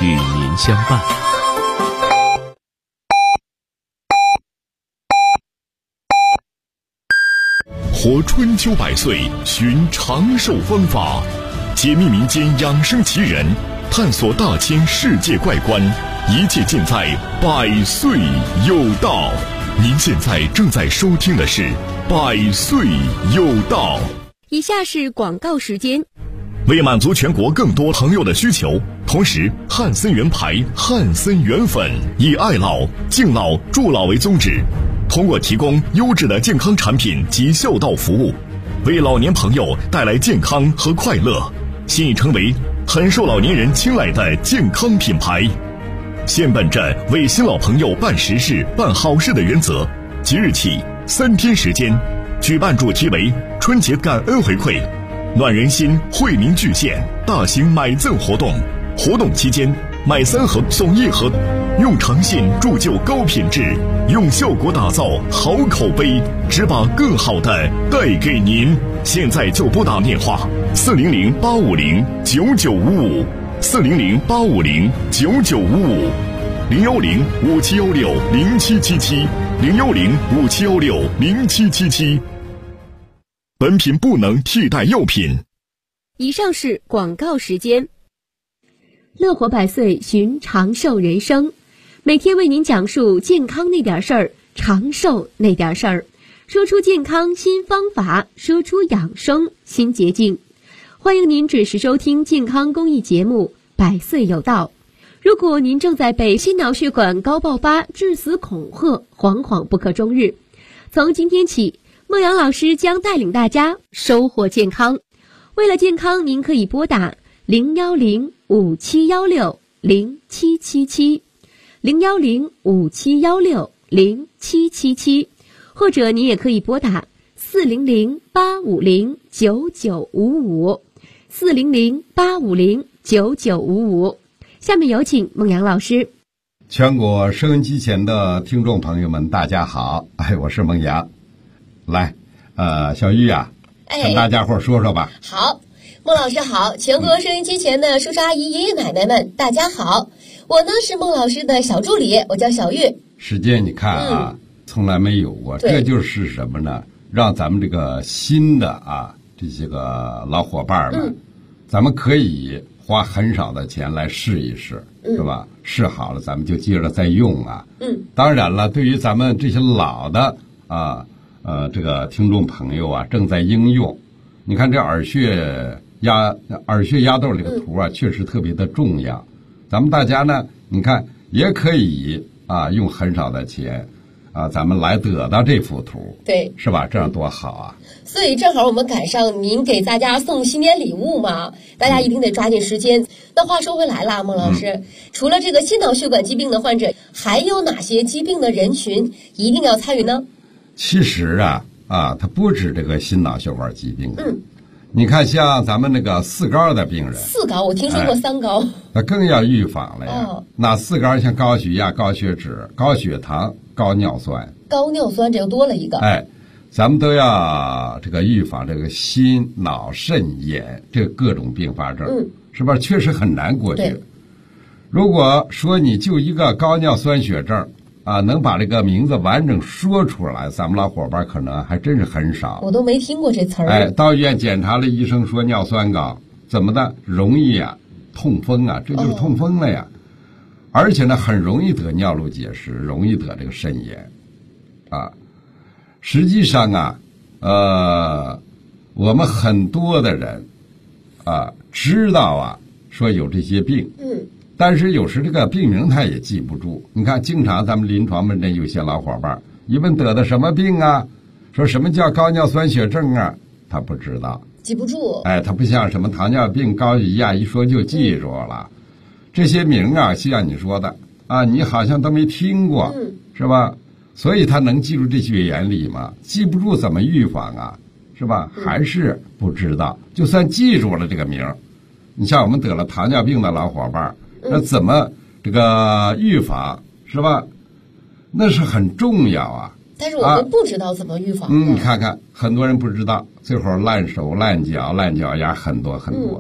与您相伴。 活春秋百岁，寻长寿方法，解密民间养生奇人，探索大千世界怪观，一切尽在百岁有道。您现在正在收听的是百岁有道。 以下是广告时间。 为满足全国更多朋友的需求，同时汉森元牌、汉森元粉以爱老、敬老、助老为宗旨，通过提供优质的健康产品及孝道服务，为老年朋友带来健康和快乐，现已成为很受老年人青睐的健康品牌。现本着为新老朋友办实事、办好事的原则，即日起3天时间，举办主题为春节感恩回馈、暖人心、惠民巨献大型买赠活动。活动期间，买3盒送1盒，用诚信铸就高品质，用效果打造好口碑，只把更好的带给您。现在就拨打电话400-850-9955，400-5716-0777，010-5716-0777。本品不能替代药品。 以上是广告时间。乐活百岁，寻长寿人生，每天为您讲述健康那点事儿，长寿那点事儿，说出健康新方法，说出养生新捷径。欢迎您准时收听健康公益节目《百岁有道》。如果您正在被心脑血管高爆发、致死恐吓，惶惶不可终日，从今天起，孟阳老师将带领大家收获健康。为了健康，您可以拨打010-5716-0777，010-5716-0777，或者您也可以拨打400-850-9955，400-850-9955。下面有请孟阳老师。 全国收音机前的听众朋友们，大家好，我是孟阳。来，小玉啊，跟大家伙说说吧。 好，孟老师好，全国收音机前的叔叔阿姨、爷爷奶奶们，大家好。我呢是孟老师的小助理，我叫小玉。 时间你看啊，从来没有过，这就是什么呢？让咱们这个新的这些个老伙伴们，咱们可以花很少的钱来试一试，是吧？试好了，咱们就接着再用啊。当然了，对于咱们这些老的这个听众朋友啊，正在应用。你看这耳穴压豆这个图啊，确实特别的重要。咱们大家呢，你看也可以用很少的钱咱们来得到这幅图， 对， 是吧？这样多好啊！ 所以正好我们赶上您给大家送新年礼物嘛，大家一定得抓紧时间。那话说回来了，孟老师，除了这个心脑血管疾病的患者，还有哪些疾病的人群一定要参与呢？ 其实它不止这个心脑血管疾病。你看像咱们那个4高的病人，4 高我听说过3高， 那更要预防了呀。那4高像高血压、高血脂、高血糖、高尿酸， 这又多了一个。 咱们都要这个预防这个心脑肾炎这各种并发症，是吧？确实很难过去。如果说你就一个高尿酸血症能把这个名字完整说出来，咱们老伙伴可能还真是很少。 我都没听过这词儿。 到医院检查了，医生说尿酸高，怎么的？容易痛风这就是痛风了呀。而且呢，很容易得尿路结石，容易得这个肾炎实际上我们很多的人知道说有这些病，但是有时这个病名他也记不住。你看，经常咱们临床门诊有些老伙伴一问得的什么病说什么叫高尿酸血症他不知道， 记不住。 他不像什么糖尿病、高血压一说就记住了。这些名像你说的你好像都没听过，是吧？所以他能记住这些原理吗？记不住怎么预防是吧？还是不知道。就算记住了这个名，你像我们得了糖尿病的老伙伴，那怎么这个预防，是吧？那是很重要但是我们不知道怎么预防。 你看看，很多人不知道，最后烂手、烂脚、烂脚丫很多很多。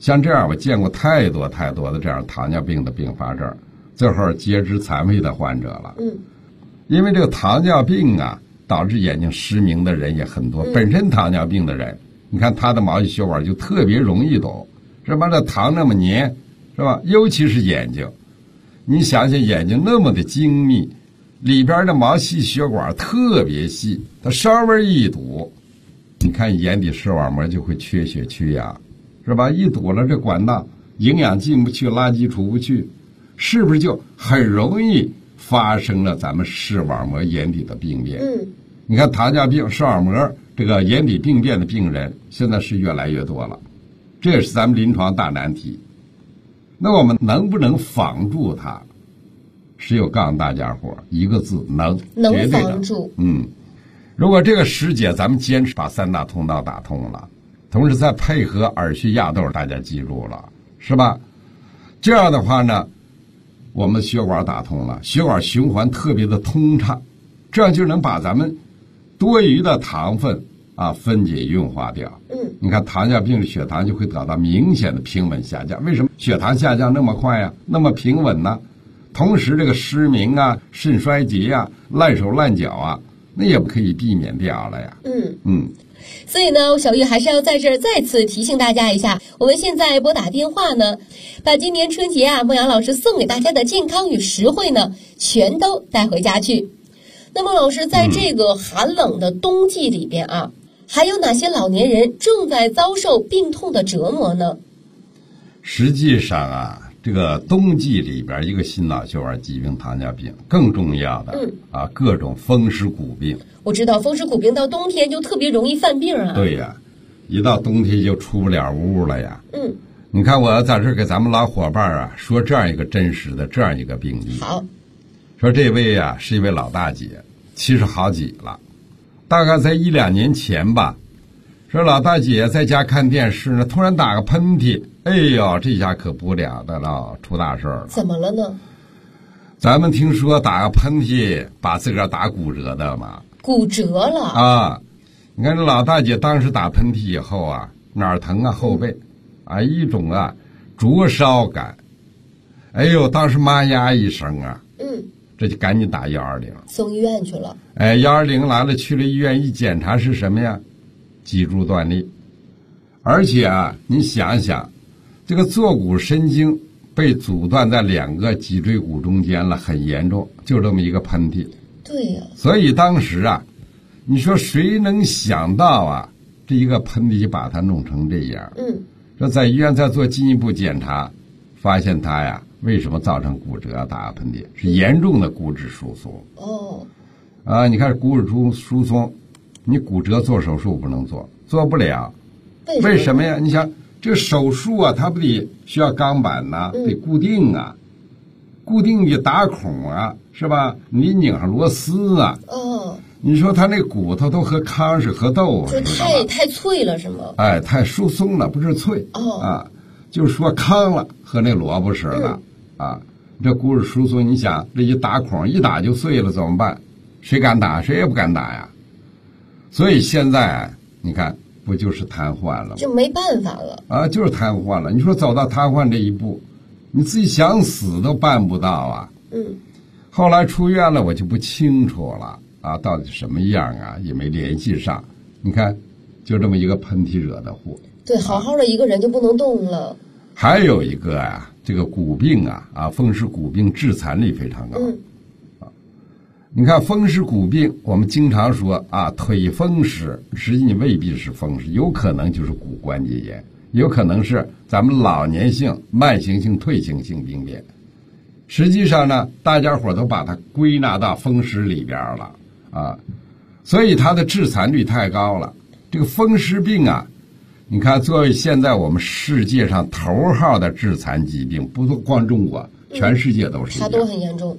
像这样我见过太多太多的这样糖尿病的并发症，最后截肢残废的患者了。因为这个糖尿病啊，导致眼睛失明的人也很多。本身糖尿病的人，你看他的毛细血管就特别容易堵，是吧？这糖那么黏，是吧？尤其是眼睛，你想想眼睛那么的精密，里边的毛细血管特别细，它稍微一堵，你看眼底视网膜就会缺血缺氧，是吧？一堵了这管道，营养进不去，垃圾出不去，是不是就很容易发生了咱们视网膜眼底的病变？你看糖尿病视网膜这个眼底病变的病人现在是越来越多了，这也是咱们临床大难题。那我们能不能防住它？只有告诉大家伙一个字，能防住。 如果这个时节咱们坚持把3大通道打通了，同时再配合耳穴压豆，大家记住了是吧？这样的话呢，我们血管打通了，血管循环特别的通畅，这样就能把咱们多余的糖分分解运化掉。你看糖尿病的血糖就会得到明显的平稳下降。为什么血糖下降那么快呀，那么平稳呢？同时这个失明啊、肾衰竭啊、烂手烂脚啊，那也不可以避免掉了呀。 所以呢，小玉还是要在这儿再次提醒大家一下，我们现在拨打电话呢，把今年春节孟阳老师送给大家的健康与实惠呢，全都带回家去。那么老师，在这个寒冷的冬季里边还有哪些老年人正在遭受病痛的折磨呢？ 实际上这个冬季里边，一个心脑血管疾病糖尿病，更重要的各种风湿骨病。 我知道风湿骨病到冬天就特别容易犯病对呀，一到冬天就出不了屋了呀。你看我在这给咱们老伙伴说这样一个真实的这样一个病例。 好， 说这位是一位老大姐，70好几了，大概在1-2年前吧。说老大姐在家看电视呢，突然打个喷嚏，哎呦，这下可不了得了，出大事了。 怎么了呢？ 咱们听说打个喷嚏把自个儿打骨折的嘛。 骨折了你看这老大姐当时打喷嚏以后哪儿疼后背一种灼烧感，哎呦，当时妈呀一声这就赶紧打120， 送医院去了。 120来了，去了医院一检查是什么呀？脊柱断裂。而且你想想，这个坐骨神经被阻断在2个脊椎骨中间了，很严重，就这么一个喷嚏。 对呀。 所以当时你说谁能想到这一个喷嚏就把他弄成这样？说在医院再做进一步检查，发现他为什么造成骨折打喷嚏？是严重的骨质疏松。你看骨质疏松，你骨折做手术不能做不了。为什么呀？你想这个手术它不得需要钢板得固定固定你打孔是吧？你拧上螺丝你说它那骨头都和糠是和豆腐， 就太脆了是吗？ 太疏松了，不是脆就是说糠了，和那萝卜似的这骨质疏松，你想这一打孔一打就碎了，怎么办？谁敢打？谁也不敢打呀。所以现在你看不就是瘫痪了吗？ 就没办法了就是瘫痪了。你说走到瘫痪这一步，你自己想死都办不到后来出院了，我就不清楚了到底什么样也没联系上。你看就这么一个喷嚏惹的祸。 对，好好的一个人就不能动了。 还有一个这个骨病风湿骨病致残率非常高你看风湿骨病，我们经常说腿风湿，实际你未必是风湿，有可能就是骨关节炎，有可能是咱们老年性慢性性退行性病变。实际上呢，大家伙都把它归纳到风湿里边了所以它的致残率太高了。这个风湿病你看作为现在我们世界上头号的致残疾病，不光中国，全世界都是一样， 它都很严重。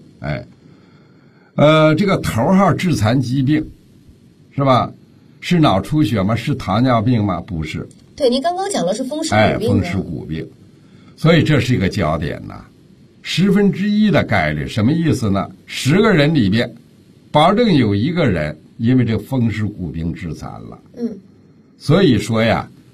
这个头号致残疾病是吧？是脑出血吗？是糖尿病吗？不是。 对，您刚刚讲的是风湿骨病风湿骨病。所以这是一个焦点1/10的概率，什么意思呢？10个人里边保证有1个人因为这风湿骨病致残了。所以说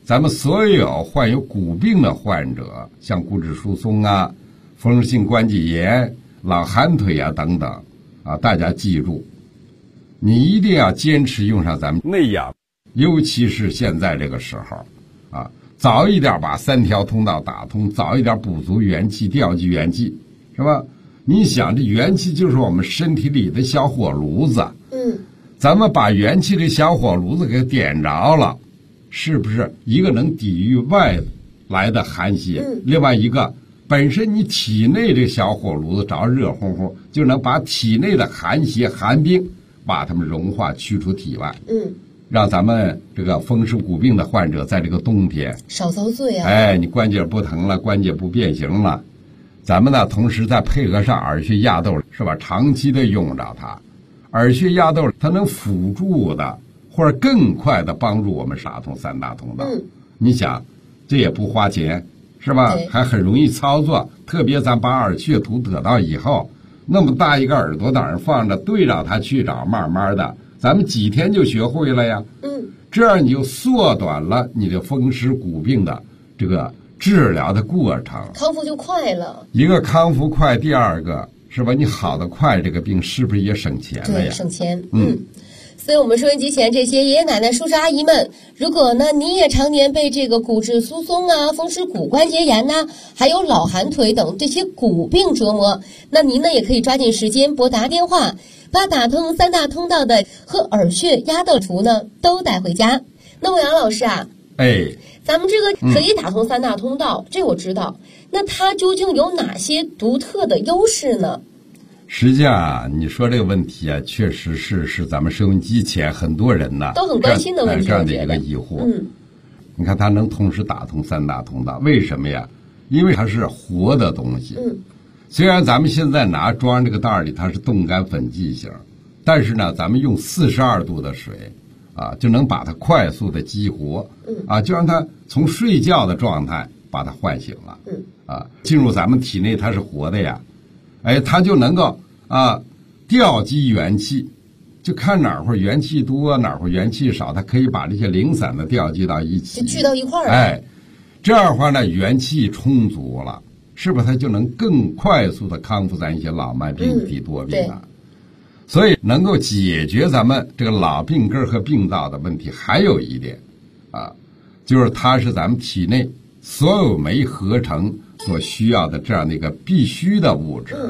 咱们所有患有骨病的患者，像骨质疏松啊、风湿性关节炎、老寒腿啊等等啊，大家记住，你一定要坚持用上咱们内养，尤其是现在这个时候啊，早一点把3条通道打通，早一点补足元气、调剂元气，是吧？你想，这元气就是我们身体里的小火炉子，咱们把元气的小火炉子给点着了，是不是一个能抵御外来的寒邪，另外一个本身你体内这小火炉子着热乎乎，就能把体内的寒邪寒冰把它们融化驱出体外，让咱们这个风湿骨病的患者在这个冬天少遭罪啊。 哎，你关节不疼了，关节不变形了，咱们呢同时再配合上耳穴压豆，是吧？长期的用着它，耳穴压豆它能辅助的或者更快的帮助我们打通3大通道。你想，这也不花钱，是吧？还很容易操作，特别咱把耳穴图得到以后，那么大一个耳朵在那儿放着，对着它去找，慢慢的咱们几天就学会了呀。这样你就缩短了你的风湿骨病的这个治疗的过程， 康复就快了。 一个康复快，第二个是吧？你好的快，这个病是不是也省钱了呀？ 对，省钱。所以我们收音机前这些爷爷奶奶、叔叔阿姨们，如果呢你也常年被这个骨质疏松啊、风湿骨关节炎呐，还有老寒腿等这些骨病折磨，那您呢也可以抓紧时间拨打电话，把打通3大通道的和耳穴压豆图呢都带回家。那么杨老师啊，咱们这个可以打通3大通道，这我知道。那它究竟有哪些独特的优势呢？ 实际上啊，你说这个问题啊，确实是咱们收音机前很多人呢都很关心的问题， 这样的一个疑惑。你看它能同时打通3大通道，为什么呀？因为它是活的东西。虽然咱们现在装这个袋里它是冻干粉剂型，但是呢，咱们用42度的水啊，就能把它快速的激活，就让它从睡觉的状态把它唤醒了，进入咱们体内，它是活的呀。它就能够调集元气，就看哪会元气多，哪会元气少，它可以把这些零散的调集到一起， 就聚到一块儿。 这样的话呢，元气充足了，是不是它就能更快速的康复咱一些老慢病、体多病啊？所以能够解决咱们这个老病根和病灶的问题，还有一点就是它是咱们体内所有酶合成所需要的这样的一个必须的物质，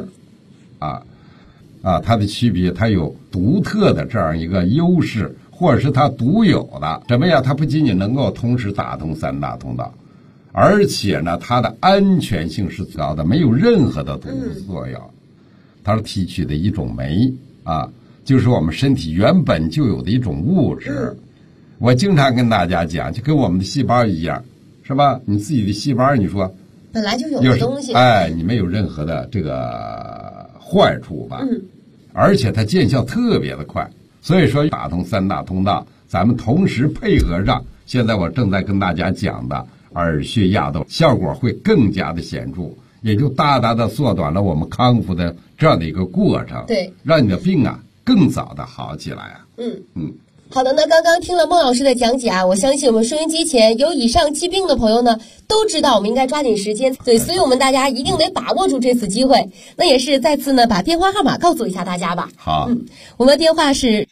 它的区别，它有独特的这样一个优势，或者是它独有的什么呀？它不仅仅能够同时打通3大通道，而且呢，它的安全性是最高的，没有任何的毒素作用。它是提取的一种酶就是我们身体原本就有的一种物质。我经常跟大家讲，就跟我们的细胞一样，是吧？你自己的细胞，你说本来就有的东西， 你没有任何的这个坏处吧？而且它见效特别的快。所以说，打通3大通道，咱们同时配合上现在我正在跟大家讲的耳穴压豆，效果会更加的显著，也就大大的缩短了我们康复的这样的一个过程， 对， 让你的病更早的好起来啊。 好的，那刚刚听了孟老师的讲解我相信我们收音机前有以上疾病的朋友呢，都知道我们应该抓紧时间，对，所以我们大家一定得把握住这次机会。那也是再次呢，把电话号码告诉一下大家吧。 好， 我们的电话是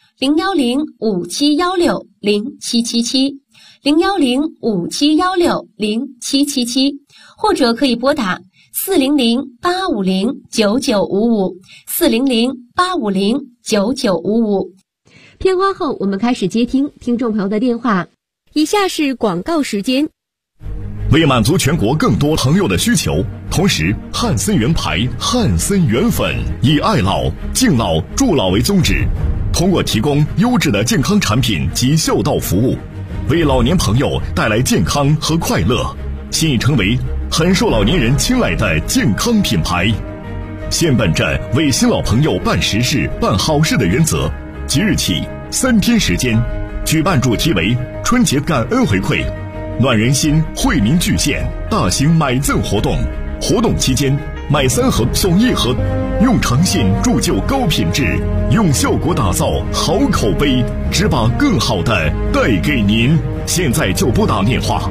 01057160777，01057160777，或者可以拨打400-850-9955，400-850-9955。 片花后，我们开始接听听众朋友的电话。以下是广告时间。 为满足全国更多朋友的需求，同时汉森源牌、汉森源粉以爱老、敬老、助老为宗旨，通过提供优质的健康产品及孝道服务，为老年朋友带来健康和快乐，现已成为很受老年人青睐的健康品牌。现本着为新老朋友办实事、办好事的原则，即日起3天时间，举办主题为春节感恩回馈、暖人心、惠民巨献大型买赠活动。活动期间，买3盒送1盒，用诚信铸就高品质，用效果打造好口碑，只把更好的带给您。 现在就拨打电话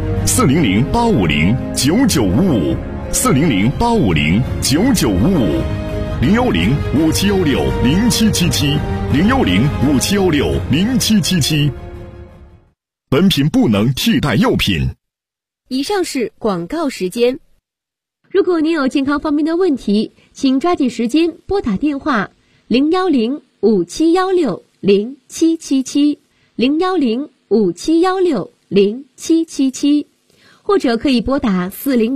，400-8509-995，400-5716-0777，010-5716-0777。本品不能替代药品。 以上是广告时间。如果您有健康方面的问题，请抓紧时间拨打电话010-5716-0777，010-5716-0777，或者可以拨打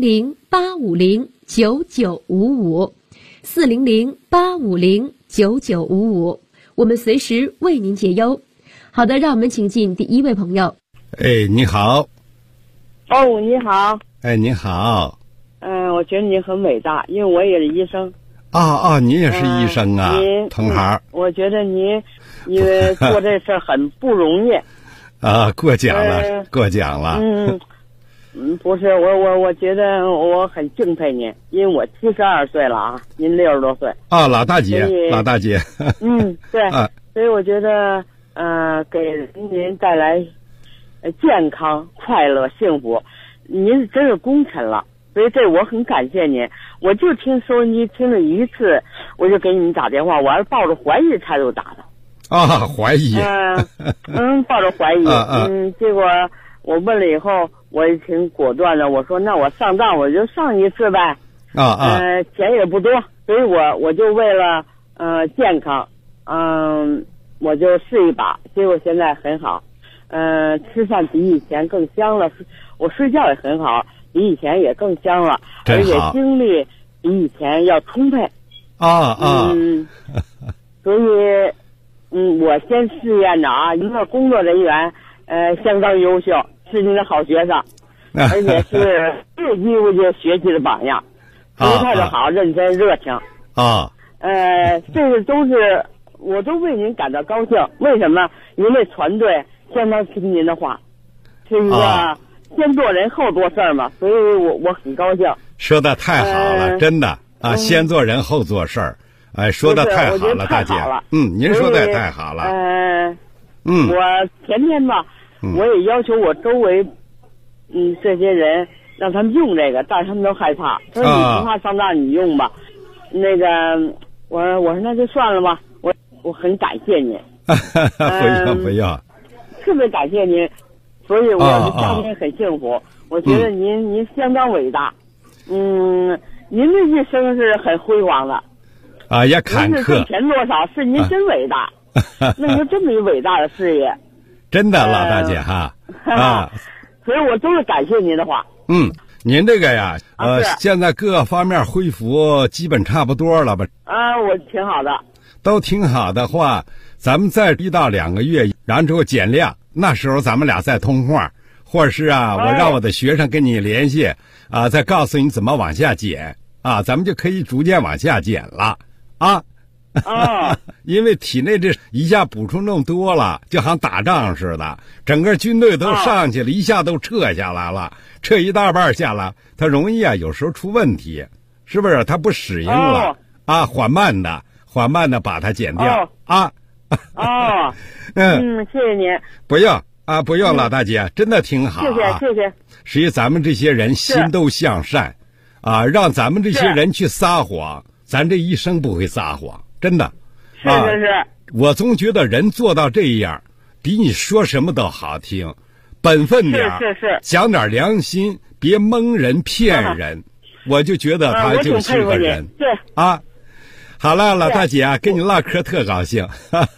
400-850-9955，400-850-9955，我们随时为您解忧。好的，让我们请进第一位朋友。 哎，你好。 哦，你好。 哎，你好。 我觉得你很伟大，因为我也是医生。 您也是医生啊，同行。 我觉得您因为做这事很不容易。 过奖了，过奖了。 不是，我觉得我很敬佩您，因为我72岁了啊，您60多岁。 老大姐，老大姐。 对。所以我觉得给您带来健康、快乐、幸福，您真是功臣了。所以这我很感谢您。我就听收音机听了一次，我就给你们打电话，我还是抱着怀疑态度打的。 怀疑。 抱着怀疑。结果我问了以后，我也挺果断的，我说那我上当我就上一次呗。钱也不多，所以我就为了健康，我就试一把，结果现在很好。吃饭比以前更香了，我睡觉也很好，比以前也更香了，而且精力比以前要充沛。所以我先试验着啊，一个工作人员相当优秀，是您的好学生，而且是日积月累学习的榜样，服务态度好，认真热情。这个都是我都为您感到高兴。为什么？您这团队相当听您的话，是一个先做人后做事嘛，所以我很高兴。 说的太好了，真的先做人后做事儿。说的太好了，大姐。您说的也太好了。 我前天吧，我也要求我周围这些人让他们用这个，但是他们都害怕。他说你不怕上当，你用吧。那个我说那就算了吧。我很感谢您。 不要。 特别感谢您，所以我的家庭很幸福。我觉得您相当伟大。您的一生是很辉煌的。 也坎坷。 不是挣钱多少，是您真伟大，弄出这么一伟大的事业。 真的，老大姐哈。 所以我都是感谢您的话。 您这个呀，现在各方面恢复基本差不多了吧？ 我挺好的。 都挺好的话，咱们再1到2个月，然后减量，那时候咱们俩再通话，或者是我让我的学生跟你联系再告诉你怎么往下减咱们就可以逐渐往下减了因为体内这一下补充那么多了，就好像打仗似的，整个军队都上去了，一下都撤下来了，撤一大半下来，它容易有时候出问题，是不是？它不适应了缓慢的把它减掉谢谢您。 不用老大姐，真的挺好。 谢谢。 实际咱们这些人心都向善让咱们这些人去撒谎，咱这一生不会撒谎，真的。 是。 我总觉得人做到这样，比你说什么都好听，本分点， 是讲点良心，别蒙人骗人。我就觉得他就是个人。 对好了，老大姐跟你唠嗑特高兴。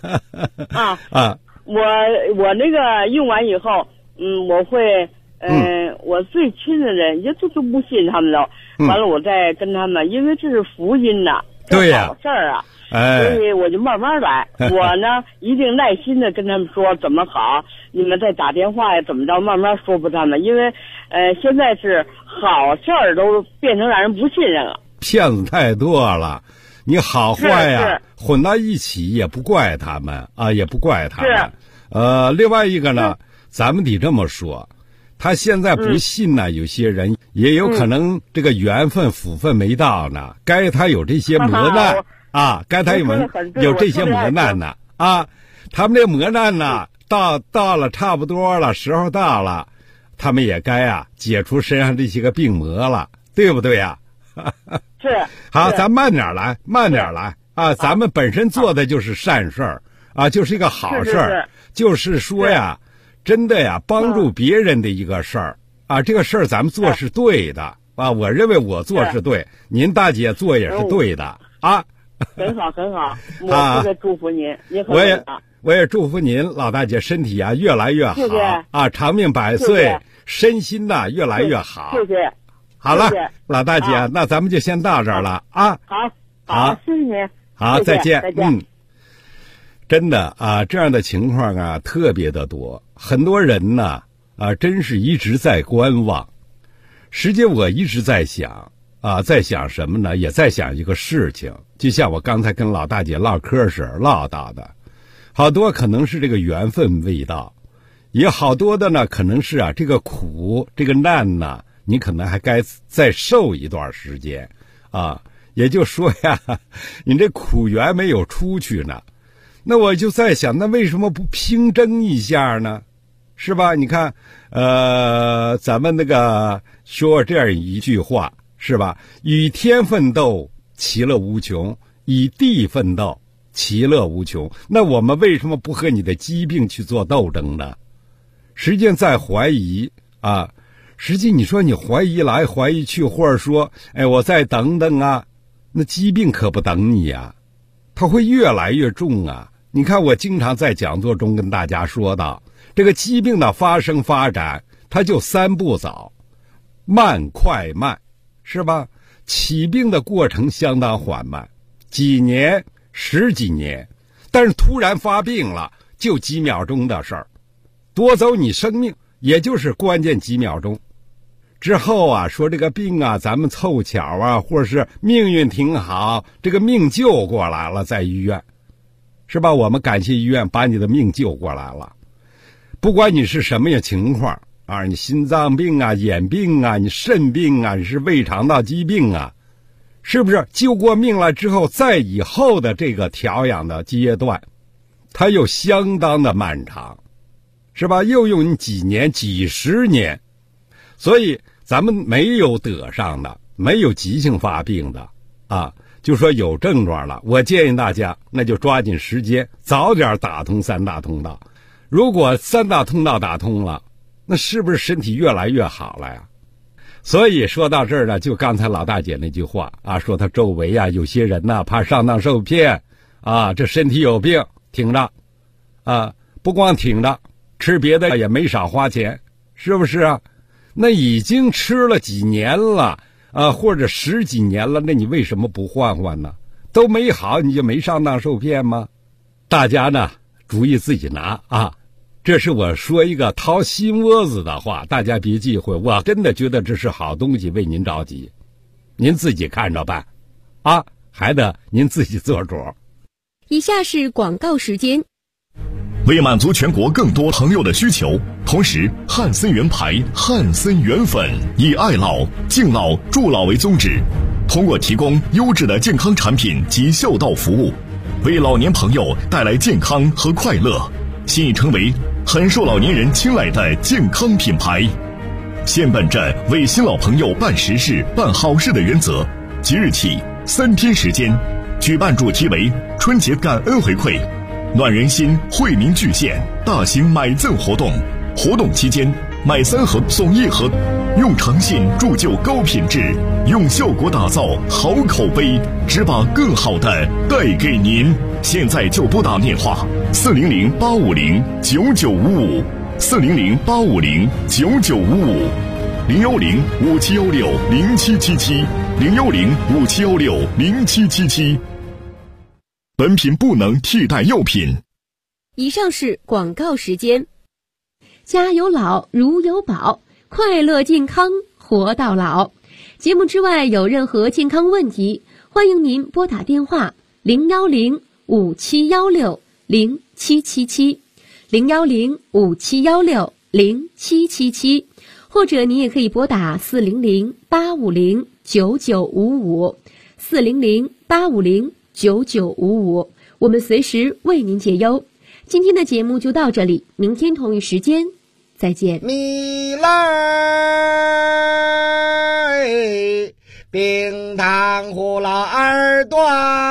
我那个用完以后，我会我最亲的人也都不信他们都，完了我再跟他们，因为这是福音呐， 对呀， 好事儿所以我就慢慢来。我呢一定耐心的跟他们说怎么好，你们再打电话呀怎么着，慢慢说服他们，因为现在是好事儿都变成让人不信任了， 骗子太多了。你好坏混到一起也不怪他们也不怪他们。另外一个呢，咱们得这么说，他现在不信呢，有些人也有可能这个缘分福分没到呢，该他有这些磨难该他有这些磨难呢他们这磨难呢， 到了差不多了，时候到了，他们也该解除身上这些个病魔了，对不对呀？ 是。 好，咱慢点来啊！咱们本身做的就是善事儿就是一个好事儿，就是说呀，真的呀，帮助别人的一个事儿这个事儿咱们做是对的我认为我做是对，您大姐做也是对的很好很好，我特别祝福您，您很好。 我也祝福您老大姐身体越来越好， 谢谢长命百岁，身心越来越好。 谢谢。 好了，老大姐，那咱们就先到这儿了好，谢谢您。 好，再见。 再见。 真的这样的情况特别的多，很多人呢真是一直在观望。实际我一直在想在想什么呢？也在想一个事情，就像我刚才跟老大姐唠嗑时唠到的，好多可能是这个缘分未到，也好多的呢可能是这个苦这个难呢，你可能还该再受一段时间也就说呀，你这苦缘没有出去呢。那我就在想，那为什么不拼争一下呢？是吧？你看咱们那个说这样一句话，是吧？与天奋斗，其乐无穷；与地奋斗，其乐无穷。那我们为什么不和你的疾病去做斗争呢？实际上在怀疑实际你说你怀疑来怀疑去，或者说我再等等那疾病可不等你它会越来越重你看我经常在讲座中跟大家说到，这个疾病的发生发展它就3步走，慢快慢，是吧？起病的过程相当缓慢，几年10几年，但是突然发病了就几秒钟的事儿，夺走你生命也就是关键几秒钟。之后说这个病咱们凑巧或者是命运挺好，这个命救过来了，在医院，是吧？我们感谢医院把你的命救过来了。不管你是什么样情况你心脏病眼病你肾病你是胃肠道疾病是不是救过命了之后，在以后的这个调养的阶段，它又相当的漫长，是吧？又用几年几十年。所以咱们没有得上的，没有急性发病的就说有症状了，我建议大家那就抓紧时间早点打通3大通道。如果3大通道打通了，那是不是身体越来越好了呀？所以说到这儿呢，就刚才老大姐那句话说他周围有些人怕上当受骗这身体有病挺着不光挺着，吃别的也没少花钱，是不是那已经吃了几年了或者10几年了，那你为什么不换换呢？都没好你就没上当受骗吗？大家呢主意自己拿这是我说一个掏心窝子的话，大家别忌讳，我真的觉得这是好东西，为您着急，您自己看着办还得您自己做主。 以下是广告时间。 为满足全国更多朋友的需求，同时汉森源牌、汉森源粉以爱老、敬老、助老为宗旨，通过提供优质的健康产品及孝道服务，为老年朋友带来健康和快乐，现已成为很受老年人青睐的健康品牌。现本着为新老朋友办实事、办好事的原则，即日起3天时间，举办主题为春节感恩回馈、暖人心、惠民巨献大型买赠活动。活动期间，买3盒送1盒，用诚信铸就高品质，用效果打造好口碑，只把更好的带给您。现在就拨打电话400-550-9955，400-5716-0777，010-5716-0777。本品不能替代药品。 以上是广告时间。家有老如有宝，快乐健康活到老。节目之外有任何健康问题，欢迎您拨打电话010-5716-0777，010-5716-0777，或者您也可以拨打400-850-9955，400-850-9955，我们随时为您解忧。 今天的节目就到这里，明天同一时间再见。 米来冰糖葫芦耳朵，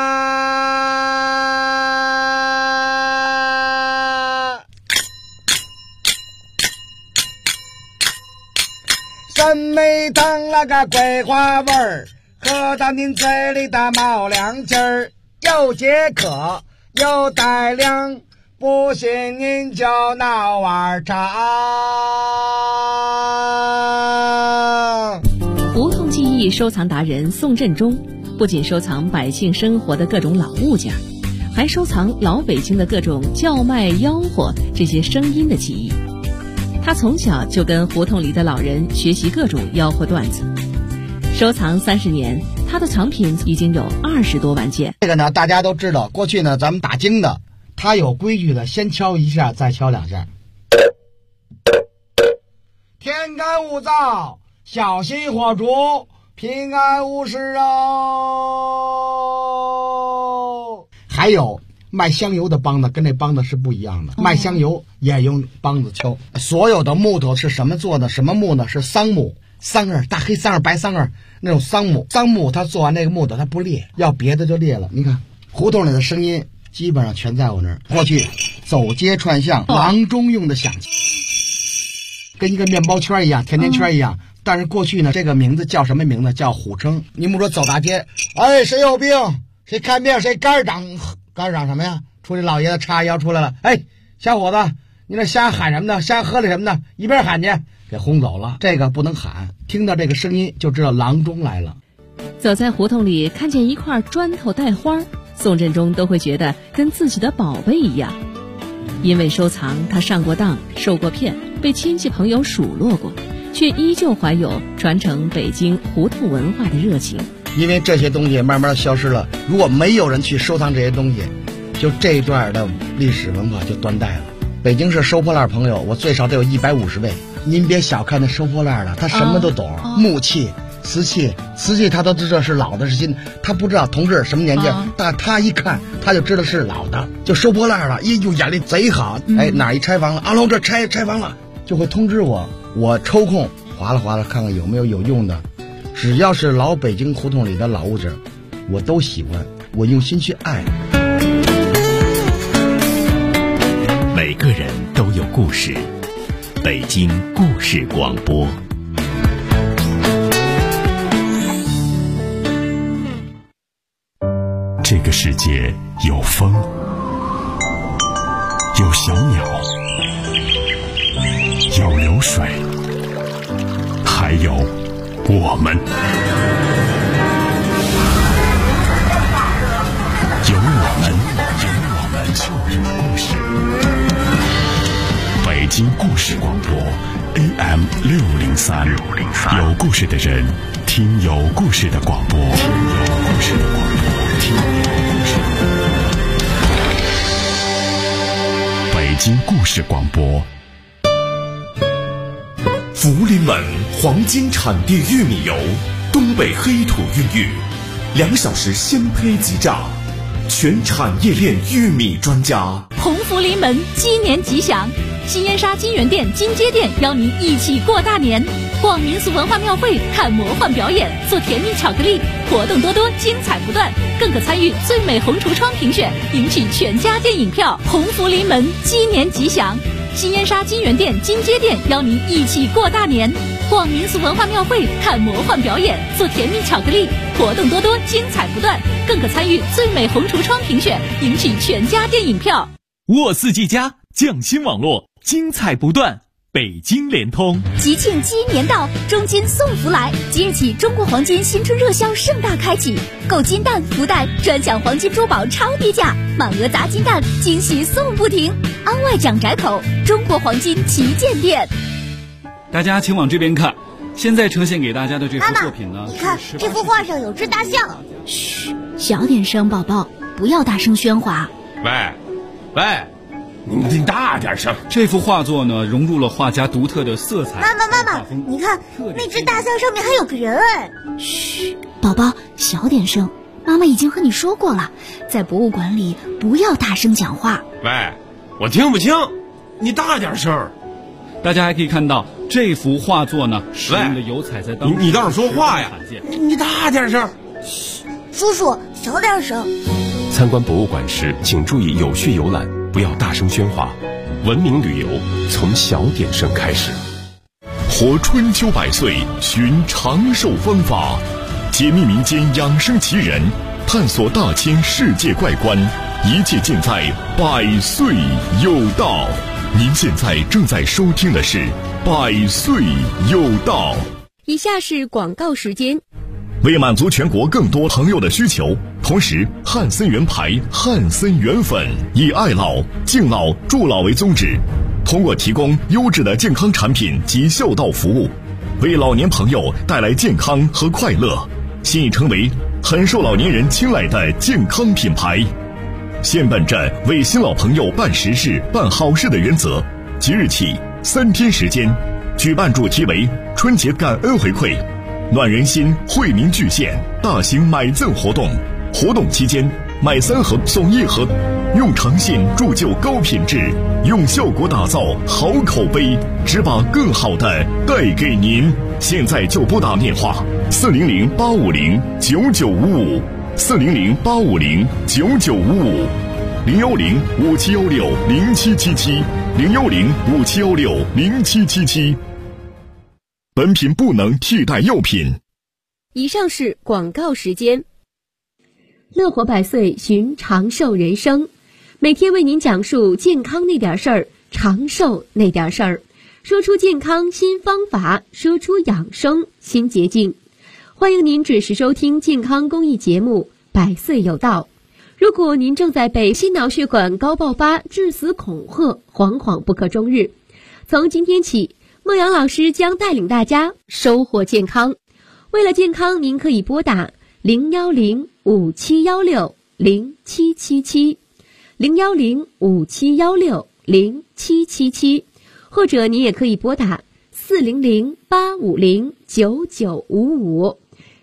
酸梅汤那个桂花味儿，喝到您嘴里的冒凉劲儿，又解渴又带凉，不信您就闹碗尝。 胡同记忆收藏达人宋振中不仅收藏百姓生活的各种老物件，还收藏老北京的各种叫卖吆喝这些声音的记忆。他从小就跟胡同里的老人学习各种吆喝段子，收藏30年，他的藏品已经有20多万件。 这个呢，大家都知道，过去呢，咱们打更的，他有规矩的，先敲一下，再敲2下。天干物燥，小心火烛，平安无事哦。还有卖香油的梆子跟这梆子是不一样的，卖香油也用梆子敲。所有的木头是什么做的？什么木呢？是桑木，桑叶，大黑桑叶、白桑叶那种桑木。桑木它做完这个木头它不裂，要别的就裂了。你看胡同里的声音基本上全在我那儿。过去走街串巷，郎中用的响器，跟一个面包圈一样，甜甜圈一样。但是过去呢，这个名字叫什么名字？叫虎称。你们说走大街，哎，谁有病？谁看病？谁肝长？肝长什么呀？出去老爷子叉腰出来了，哎，小伙子，你那瞎喊什么呢？瞎喝了什么呢？一边喊去，给轰走了。这个不能喊，听到这个声音就知道郎中来了。 走在胡同里，看见一块砖头带花，宋振中都会觉得跟自己的宝贝一样。因为收藏，他上过当，受过骗，被亲戚朋友数落过，却依旧怀有传承北京胡同文化的热情。 因为这些东西慢慢消失了，如果没有人去收藏这些东西，就这一段的历史文化就断代了。北京市收破烂朋友，我最少得有150位。您别小看那收破烂的，他什么都懂，木器、瓷器他都知道是老的是新的，他不知道同志什么年纪，但他一看他就知道是老的，就收破烂了。呦，眼力贼好，哎，哪一拆房了？阿龙这拆房了，就会通知我，我抽空划拉看看有没有用的。只要是老北京胡同里的老物件，我都喜欢，我用心去爱。 每个人都有故事，北京故事广播。这个世界有风，有小鸟，有流水，还有我们。有我们就是故事。北京故事广播 AM 603，有故事的人听有故事的广播，听有故事的广播，听有故事的广播。北京故事广播。福临门黄金产地玉米油，东北黑土孕育，2小时鲜胚即榨，全产业链玉米专家。 鸿福临门，鸡年吉祥！新燕莎金源店、金街店邀您一起过大年，逛民俗文化庙会，看魔幻表演，做甜蜜巧克力，活动多多，精彩不断，更可参与最美红橱窗评选，赢取全家电影票。鸿福临门，鸡年吉祥！新燕莎金源店、金街店邀您一起过大年，逛民俗文化庙会，看魔幻表演，做甜蜜巧克力，活动多多，精彩不断，更可参与最美红橱窗评选，赢取全家电影票。 沃四 G 加匠心网络，精彩不断。北京联通吉庆鸡年到，中金送福来！即日起，中国黄金新春热销盛大开启，购金蛋、福袋专享黄金珠宝超低价，满额砸金蛋，惊喜送不停。安外蒋宅口中国黄金旗舰店。 大家请往这边看，现在呈现给大家的这幅作品呢， 你看这幅画上有只大象。 嘘，小点声，宝宝，不要大声喧哗。 喂，你们听大点声。 这幅画作呢，融入了画家独特的色彩。 妈妈，你看那只大象上面还有个人哎。 嘘，宝宝，小点声。妈妈已经和你说过了，在博物馆里不要大声讲话。 我听不清，你大点声。 大家还可以看到这幅画作呢，使用的油彩在当你倒是说话呀！你大点声。 嘘，叔叔小点声。 参观博物馆时，请注意有序游览，不要大声喧哗。文明旅游从小点声开始。活春秋百岁，寻长寿方法，解密民间养生奇人，探索大千世界怪观，一切尽在百岁有道。您现在正在收听的是百岁有道。 以下是广告时间。 为满足全国更多朋友的需求，同时汉森源牌汉森源粉以爱老、敬老、助老为宗旨，通过提供优质的健康产品及孝道服务，为老年朋友带来健康和快乐，现已成为很受老年人青睐的健康品牌。现本着为新老朋友办实事、办好事的原则，即日起3天时间，举办主题为春节感恩回馈、暖人心、惠民巨献大型买赠活动。活动期间，买3盒送1盒，用诚信铸就高品质，用效果打造好口碑，只把更好的带给您。现在就拨打电话400-850-9955。400-850-9955，010-5716-0777，010-5716-0777。本品不能替代药品。 以上是广告时间。乐活百岁，寻长寿人生，每天为您讲述健康那点事儿，长寿那点事儿，说出健康新方法，说出养生新捷径。欢迎您准时收听健康公益节目百岁有道。如果您正在被心脑血管高爆发致死恐吓，惶惶不可终日，从今天起，孟阳老师将带领大家收获健康。为了健康，您可以拨打010-5716-0777 010-5716-0777，或者您也可以拨打400-850-9955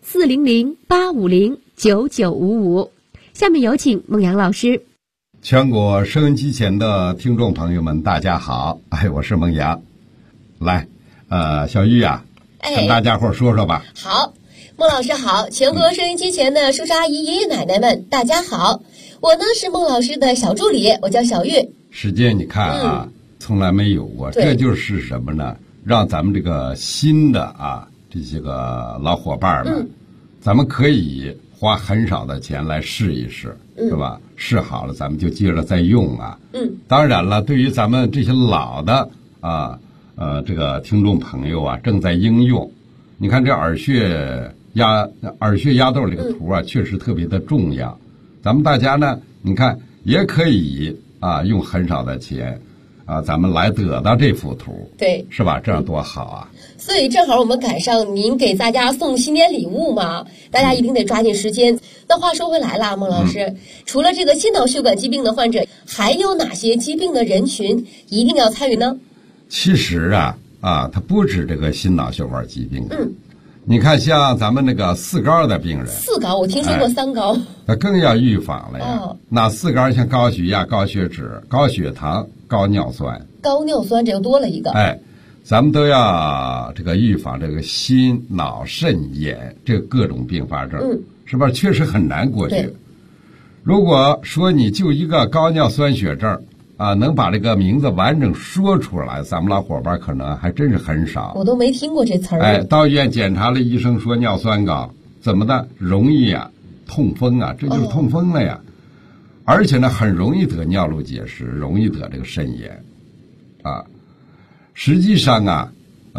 400-850-9955。下面有请孟阳老师。 全国收音机前的听众朋友们，大家好，我是孟阳。来，小玉啊，跟大家伙说说吧。 好，孟老师好，全国收音机前的叔叔阿姨、爷爷奶奶们，大家好。我呢是孟老师的小助理，我叫小玉。 时间你看啊，从来没有过，这就是什么呢？让咱们这个新的这些个老伙伴们，咱们可以花很少的钱来试一试，是吧？试好了，咱们就接着再用啊。当然了，对于咱们这些老的这个听众朋友啊，正在应用。你看这耳穴压豆这个图啊，确实特别的重要。咱们大家呢，你看也可以用很少的钱咱们来得到这幅图， 对， 是吧？这样多好啊！ 所以正好我们赶上您给大家送新年礼物嘛，大家一定得抓紧时间。那话说回来了，孟老师，除了这个心脑血管疾病的患者，还有哪些疾病的人群一定要参与呢？ 其实它不止这个心脑血管疾病。你看像咱们那个4高的病人，4 高我听说过3高， 那更要预防了呀。那4高像高血压、高血脂、高血糖、高尿酸， 高尿酸这又多了一个。 咱们都要这个预防这个心脑肾眼这各种并发症，是不是确实很难过去？如果说你就一个高尿酸血症能把这个名字完整说出来，咱们老伙伴可能还真是很少。 我都没听过这词儿。 到医院检查了，医生说尿酸高，怎么的？容易痛风这就是痛风了呀。而且呢，很容易得尿路结石，容易得这个肾炎实际上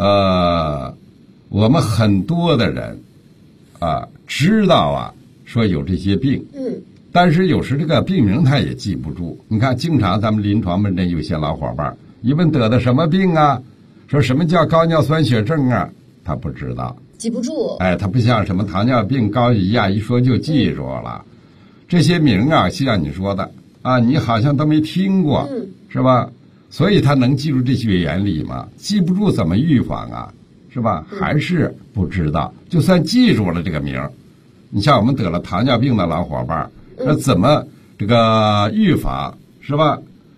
我们很多的人知道说有这些病，但是有时这个病名他也记不住。你看，经常咱们临床门诊有些老伙伴一问得的什么病说什么叫高尿酸血症他不知道， 记不住。 他不像什么糖尿病、高血压一说就记住了。这些名像你说的你好像都没听过，是吧？所以他能记住这些原理吗？记不住怎么预防是吧？还是不知道。就算记住了这个名，你像我们得了糖尿病的老伙伴那怎么这个预防，是吧？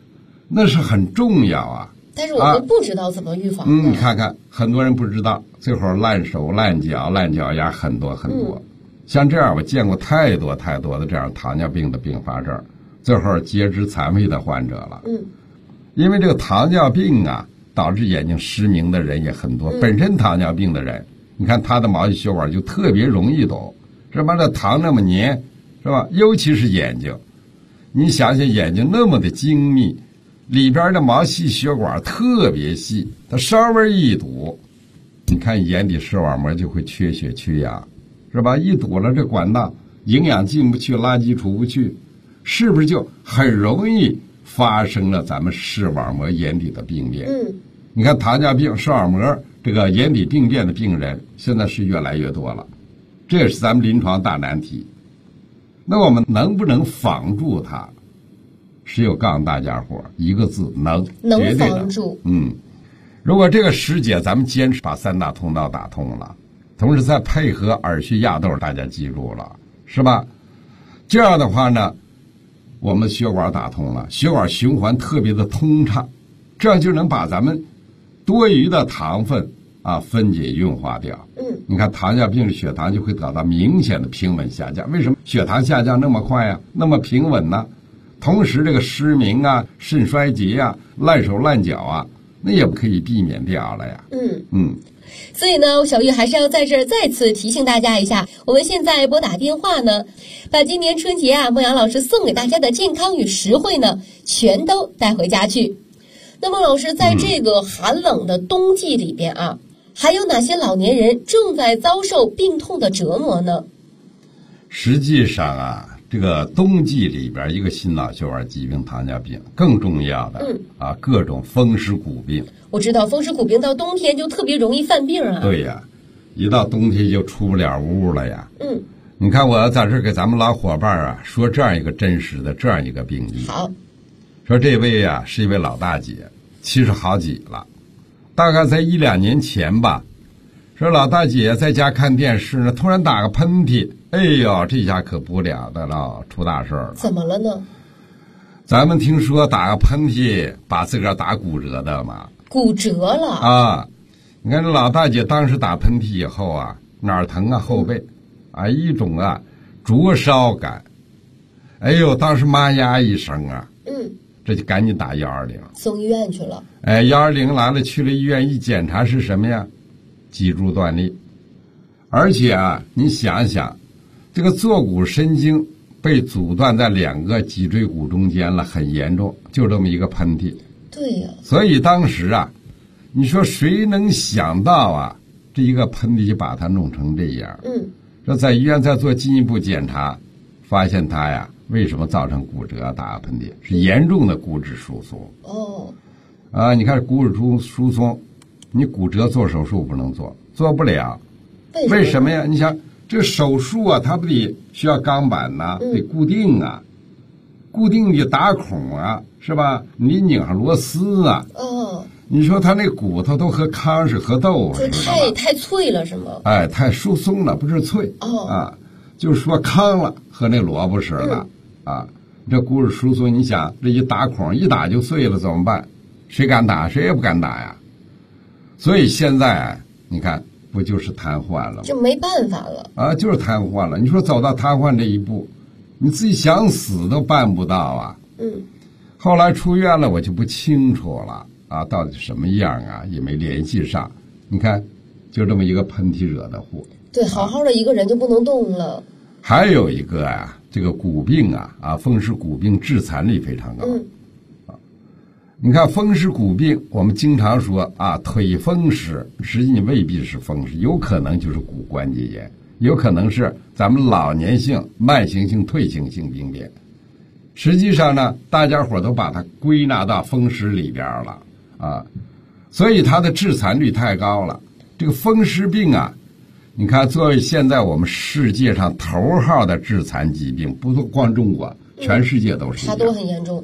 那是很重要啊。 但是我们不知道怎么预防。 你看看，很多人不知道，最后烂手、烂脚、烂脚丫很多很多。像这样，我见过太多太多的这样糖尿病的并发症，最后截肢残废的患者了。因为这个糖尿病啊，导致眼睛失明的人也很多。本身糖尿病的人，你看他的毛细血管就特别容易堵，是吧？这糖那么黏，是吧？尤其是眼睛，你想想眼睛那么的精密，里边的毛细血管特别细，它稍微一堵，你看眼底视网膜就会缺血缺氧，是吧？一堵了这管道，营养进不去，垃圾出不去，是不是就很容易发生了咱们视网膜眼底的病变？你看糖尿病视网膜这个眼底病变的病人现在是越来越多了，这也是咱们临床大难题。那我们能不能防住它？只有告诉大家伙一个字，能防住。 如果这个时节咱们坚持把3大通道打通了，同时再配合耳穴压豆，大家记住了是吧？这样的话呢，我们血管打通了，血管循环特别的通畅，这样就能把咱们多余的糖分分解运化掉。你看糖尿病的血糖就会得到明显的平稳下降。为什么血糖下降那么快啊，那么平稳呢？同时这个失明啊、肾衰竭啊、烂手烂脚啊，那也可以避免掉了呀。 所以呢，小玉还是要在这儿再次提醒大家一下，我们现在拨打电话呢，把今年春节孟阳老师送给大家的健康与实惠呢，全都带回家去。那么老师，在这个寒冷的冬季里边还有哪些老年人正在遭受病痛的折磨呢？ 实际上这个冬季里边，一个心脑血管疾病糖尿病更重要的各种风湿骨病。 我知道风湿骨病到冬天就特别容易犯病啊。 对呀，一到冬天就出不了屋了呀。你看我在这给咱们老伙伴说这样一个真实的这样一个病例。 好， 说这位是一位老大姐，70好几了，大概在1-2年前吧。说老大姐在家看电视呢，突然打个喷嚏，哎呦，这下可不了的了，出大事了。 怎么了呢？ 咱们听说打个喷嚏把自个儿打骨折的嘛。 骨折了你看这老大姐当时打喷嚏以后哪儿疼后背一种灼烧感，哎呦，当时妈呀一声这就赶紧打120， 送医院去了。 120来了，去了医院一检查是什么呀？脊柱断裂。而且你想想，这个坐骨神经被阻断在2个脊椎骨中间了，很严重，就这么一个喷嚏。 对呀。 所以当时你说谁能想到这一个喷嚏就把他弄成这样？说在医院再做进一步检查，发现他为什么造成骨折打喷嚏？是严重的骨质疏松。你看骨质疏松，你骨折做手术不能做不了。为什么呀？你想这手术它不得需要钢板得固定固定你打孔是吧？你拧上螺丝你说他那骨头都和糠是和豆腐似的，太脆了是吗？ 太疏松了，不是脆就是说糠了，和那萝卜似的这骨质疏松，你想这一打孔一打就碎了，怎么办？谁敢打？谁也不敢打呀。所以现在你看，不就是瘫痪了吗？ 就没办法了就是瘫痪了。你说走到瘫痪这一步，你自己想死都办不到后来出院了，我就不清楚了到底什么样也没联系上。你看，就这么一个喷嚏惹的祸。 对，好好的一个人就不能动了。 还有一个这个骨病风湿骨病致残率非常高。你看风湿骨病，我们经常说腿风湿，实际未必是风湿，有可能就是骨关节炎，有可能是咱们老年性慢性性退行性病变。实际上呢，大家伙都把它归纳到风湿里边了所以它的致残率太高了。这个风湿病你看作为现在我们世界上头号的致残疾病，不光中国，全世界都是一样， 它都很严重。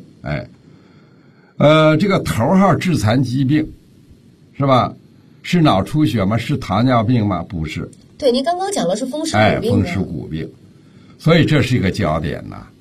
这个头号致残疾病是吧？是脑出血吗？是糖尿病吗？不是。 对，您刚刚讲的是风湿骨病。 风湿骨病，所以这是一个焦点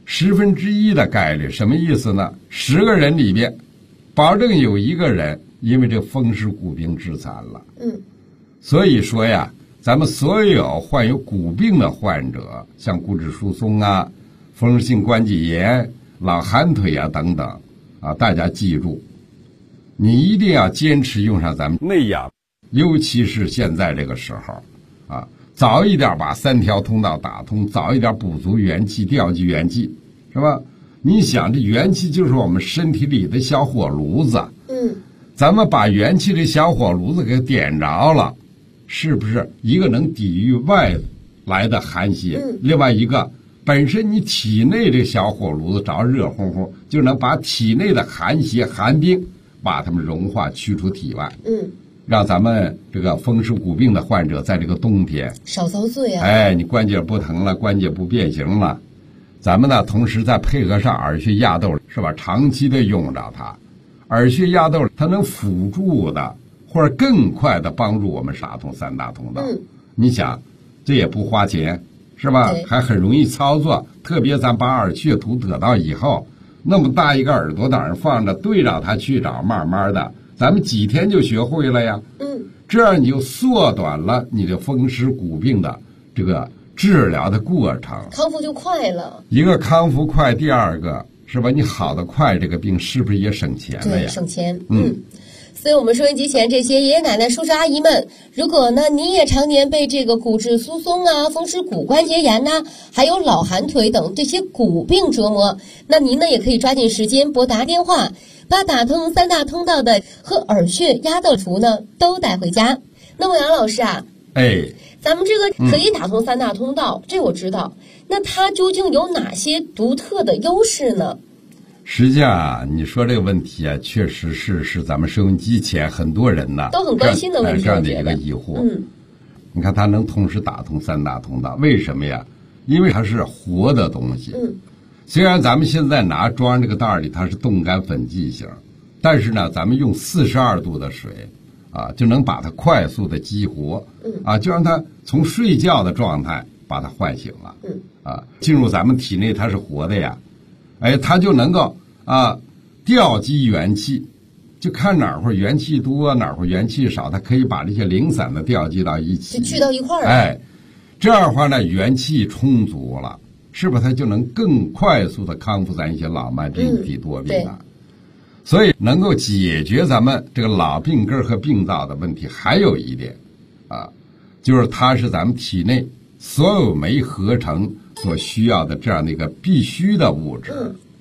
1/10的概率，什么意思呢？10个人里边，保证有1个人因为这风湿骨病致残了。所以说呀，咱们所有患有骨病的患者，像骨质疏松啊、风湿性关节炎、老寒腿啊等等啊，大家记住，你一定要坚持用上咱们内养，尤其是现在这个时候啊，早一点把3条通道打通，早一点补足元气，调集元气，是吧？你想，这元气就是我们身体里的小火炉子，咱们把元气的小火炉子给点着了，是不是一个能抵御外来的寒邪，另外一个本身你体内这小火炉子着热烘烘，就能把体内的寒邪寒冰把它们融化驱出体外，让咱们这个风湿骨病的患者在这个冬天少遭罪啊。 你关节不疼了，关节不变形了，咱们呢同时再配合上耳穴压豆，是吧？长期的用着它，耳穴压豆它能辅助的或者更快的帮助我们打通3大通道。你想，这也不花钱，是吧？还很容易操作，特别咱把耳穴图得到以后，那么大一个耳朵在那儿放着，对着它去找，慢慢的咱们几天就学会了呀。这样你就缩短了你的风湿骨病的这个治疗的过程， 康复就快了。 一个康复快，第二个是吧？你好的快，这个病是不是也省钱了呀？ 对，省钱。所以我们收音机前这些爷爷奶奶、叔叔阿姨们，如果呢你也常年被这个骨质疏松啊、风湿骨关节炎呐，还有老寒腿等这些骨病折磨，那您呢也可以抓紧时间拨打电话，把打通3大通道的和耳穴压豆图呢都带回家。那么杨老师啊，咱们这个可以打通3大通道，这我知道。那它究竟有哪些独特的优势呢？ 实际上你说这个问题啊，确实是咱们收音机前很多人呢都很关心的问题， 这样的一个疑惑。你看它能同时打通3大通道，为什么呀？因为它是活的东西。虽然咱们现在装这个袋里它是冻干粉剂型，但是呢咱们用42度的水啊，就能把它快速的激活，就让它从睡觉的状态把它唤醒了，进入咱们体内，它是活的呀，它就能够调集元气，就看哪会元气多，哪会元气少，它可以把这些零散的调集到一起， 就聚到一块儿。 这样的话呢，元气充足了，是不是它就能更快速的康复咱一些老慢病、体多病啊？所以能够解决咱们这个老病根和病灶的问题，还有一点就是它是咱们体内所有酶合成所需要的这样的一个必须的物质，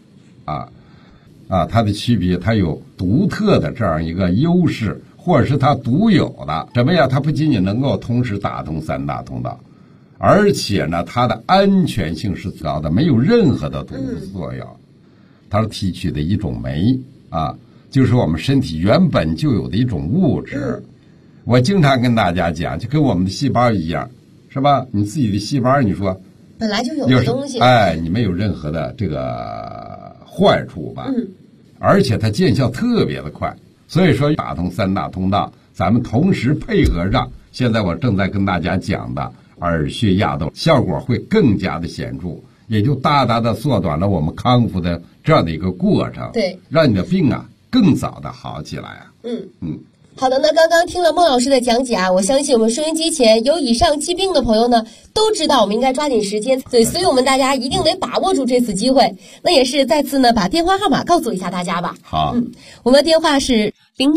它的区别，它有独特的这样一个优势，或者是它独有的什么呀？它不仅仅能够同时打通3大通道，而且呢，它的安全性是高的，没有任何的毒副作用。它是提取的一种酶就是我们身体原本就有的一种物质。我经常跟大家讲，就跟我们的细胞一样，是吧？你自己的细胞，你说本来就有的东西， 你没有任何的这个坏处吧？而且它见效特别的快。所以说打通3大通道，咱们同时配合上现在我正在跟大家讲的耳穴压豆，效果会更加的显著，也就大大的缩短了我们康复的这样的一个过程， 对， 让你的病更早的好起来好的，那刚刚听了孟老师的讲解我相信我们收音机前有以上疾病的朋友呢，都知道我们应该抓紧时间，所以我们大家一定得把握住这次机会。那也是再次呢把电话号码告诉一下大家吧。 好， 我们的电话是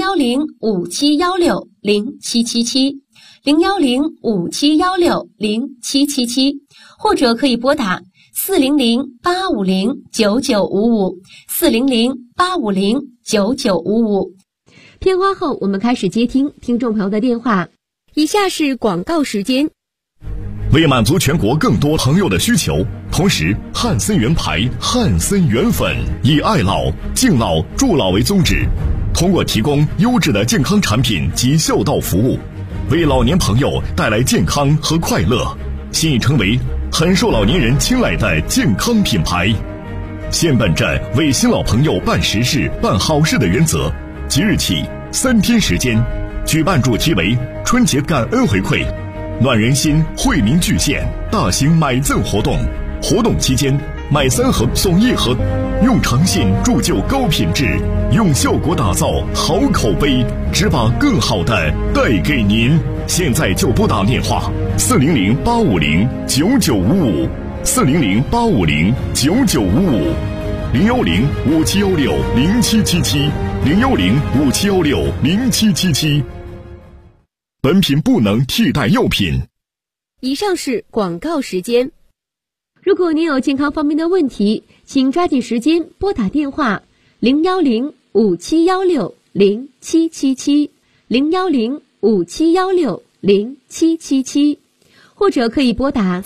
01057160777，01057160777，或者可以拨打400-850-9955，400-850-9955。 片花后，我们开始接听听众朋友的电话。以下是广告时间。 为满足全国更多朋友的需求，同时汉森源牌汉森源粉以爱老、敬老、助老为宗旨，通过提供优质的健康产品及孝道服务，为老年朋友带来健康和快乐，现已成为很受老年人青睐的健康品牌。现本着为新老朋友办实事、办好事的原则，即日起3天时间，举办主题为春节感恩回馈、暖人心、惠民巨献大型买赠活动。活动期间， 买3盒送1盒，用诚信铸就高品质，用效果打造好口碑，只把更好的带给您。现在就拨打电话400-850-9955，400-5716-0777，010-5716-0777。本品不能替代药品。 以上是广告时间。如果您有健康方面的问题，请抓紧时间拨打电话010-5716-0777，010-5716-0777，或者可以拨打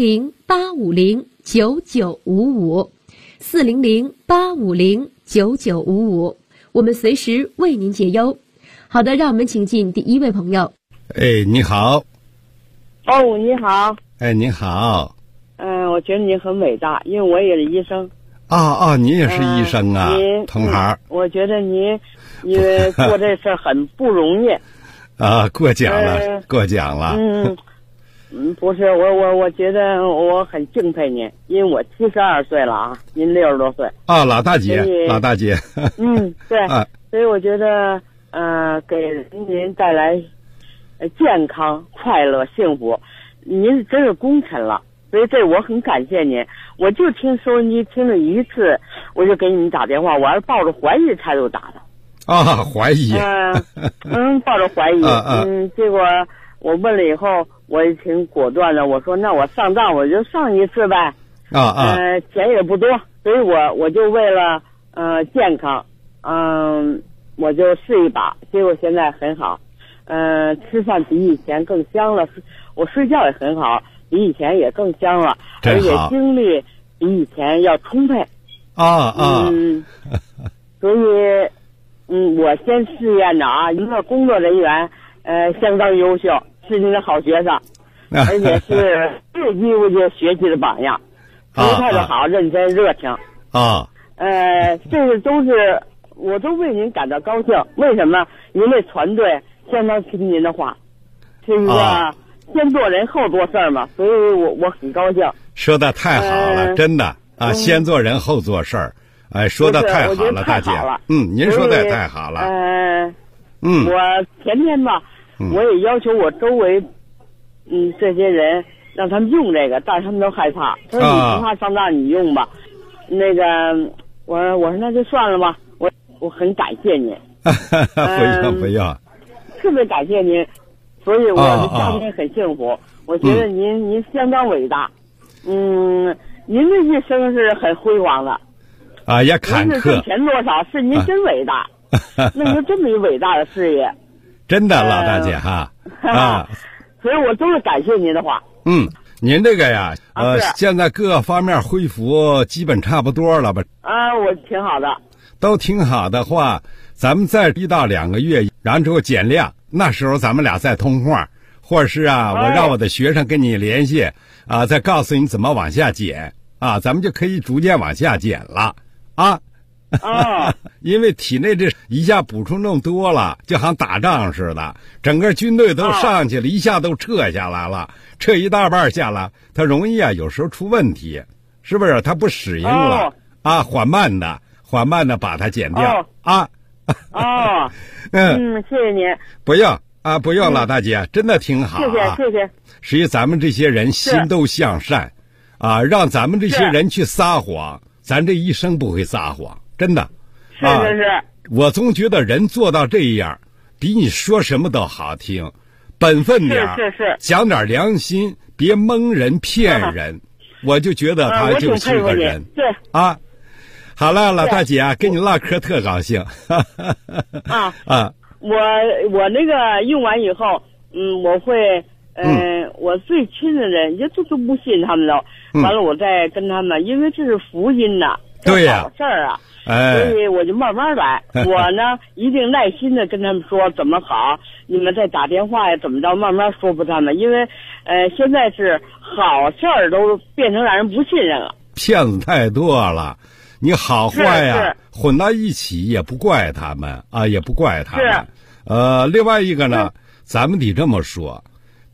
400-850-9955，400-850-9955，我们随时为您解忧。好的，让我们请进第一位朋友。 哎，你好。 哦，你好。 哎，你好。 我觉得你很伟大，因为我也是医生。 您也是医生啊，同行。 我觉得你做这事很不容易。 过奖了，过奖了。 不是我觉得我很敬佩您，因为我72岁了啊，您60多岁。 老大姐，老大姐。 对。所以我觉得给您带来健康、快乐、幸福，您真是功臣了。所以这我很感谢您，我就听收音机听了一次，我就给你们打电话，我还是抱着怀疑态度打的。 怀疑。 抱着怀疑。结果我问了以后，我也挺果断的，我说那我上当我就上一次呗。钱也不多，所以我就为了健康，我就试一把，结果现在很好。吃饭比以前更香了，我睡觉也很好，比以前也更香了，而且精力比以前要充沛。所以我先试验着啊，一个工作人员相当优秀，是您的好学生，而且是日积月累学习的榜样，服务态度好，认真热情。这个都是我都为您感到高兴。为什么？您这团队相当听您的话，是一个先做人后做事嘛，所以我很高兴。 说的太好了，真的啊，先做人后做事儿，说的太好了，大姐。您说的也太好了。 我前天吧，我也要求我周围这些人让他们用这个，但是他们都害怕。他说你不怕上当，你用吧。那个我说那就算了吧，我很感谢您。 不用。 特别感谢您，所以我的家庭很幸福。我觉得您相当伟大。您的一生是很辉煌的。 也坎坷。 您是挣钱多少，是您真伟大。那就这么一伟大的事业。 真的，老大姐哈。 所以我都是感谢您的话。 您这个呀，现在各个方面恢复基本差不多了吧？ 我挺好的。 都挺好的话，咱们再1到2个月，然后之后减量，那时候咱们俩再通话，或者是我让我的学生跟你联系再告诉你怎么往下减咱们就可以逐渐往下减了因为体内这一下补充那么多了，就好像打仗似的，整个军队都上去了，一下都撤下来了，撤一大半下来，它容易有时候出问题，是不是？它不适应了缓慢的把它减掉谢谢您。 不用老大姐，真的挺好。 谢谢。 实际咱们这些人心都向善让咱们这些人去撒谎，咱这一生不会撒谎，真的。 是。 我总觉得人做到这样，比你说什么都好听，本分点， 是讲点良心，别蒙人骗人。我就觉得他就是个人。 对好了，老大姐跟你唠嗑特高兴。 我那个用完以后，我会，我最亲的人也都不信他们了。完了，我再跟他们，因为这是福音呐， 对呀， 好事儿所以我就慢慢来。我呢，一定耐心的跟他们说怎么好，你们再打电话呀，怎么着，慢慢说服他们。因为，现在是好事儿都变成让人不信任了， 骗子太多了。你好坏混到一起也不怪他们也不怪他们。另外一个呢，咱们得这么说，